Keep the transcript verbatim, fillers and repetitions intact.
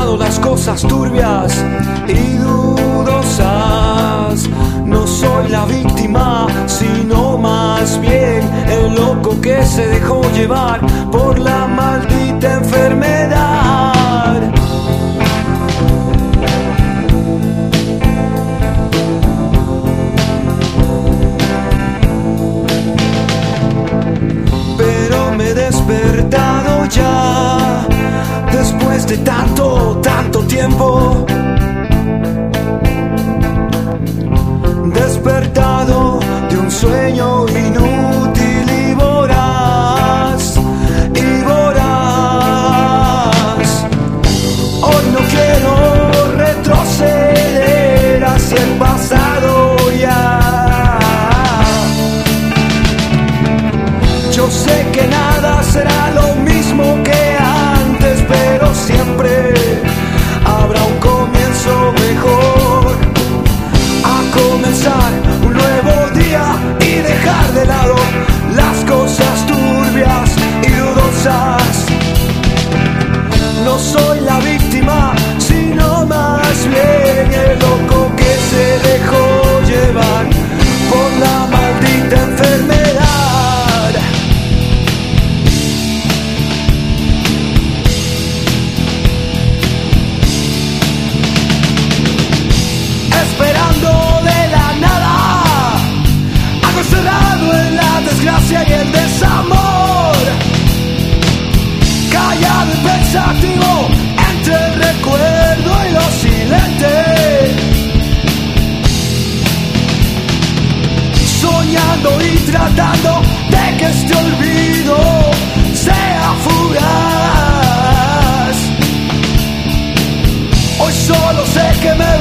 despertado las cosas turbias y dudosas. No soy la víctima, sino más bien el loco que se dejó llevar por la maldita enfermedad. Pero me he despertado ya, después de tanto, tanto tiempo. Despertado de un sueño inútil y voraz, y voraz. Hoy no quiero retroceder hacia el pasado ya. Yo sé que nada será lo mismo que antes, pero siempre habrá un comienzo mejor. A comenzar un nuevo día y dejar de lado las cosas turbias y dudosas. No soy la víctima, sino más bien el loco que se dejó llevar por la maldita enfermedad. Esperando de la nada, acostumbrado en la desgracia y el desamor, callado y pensativo entre el recuerdo y lo silente, soñando y tratando de que este olvido sea fugaz. Hoy solo sé que me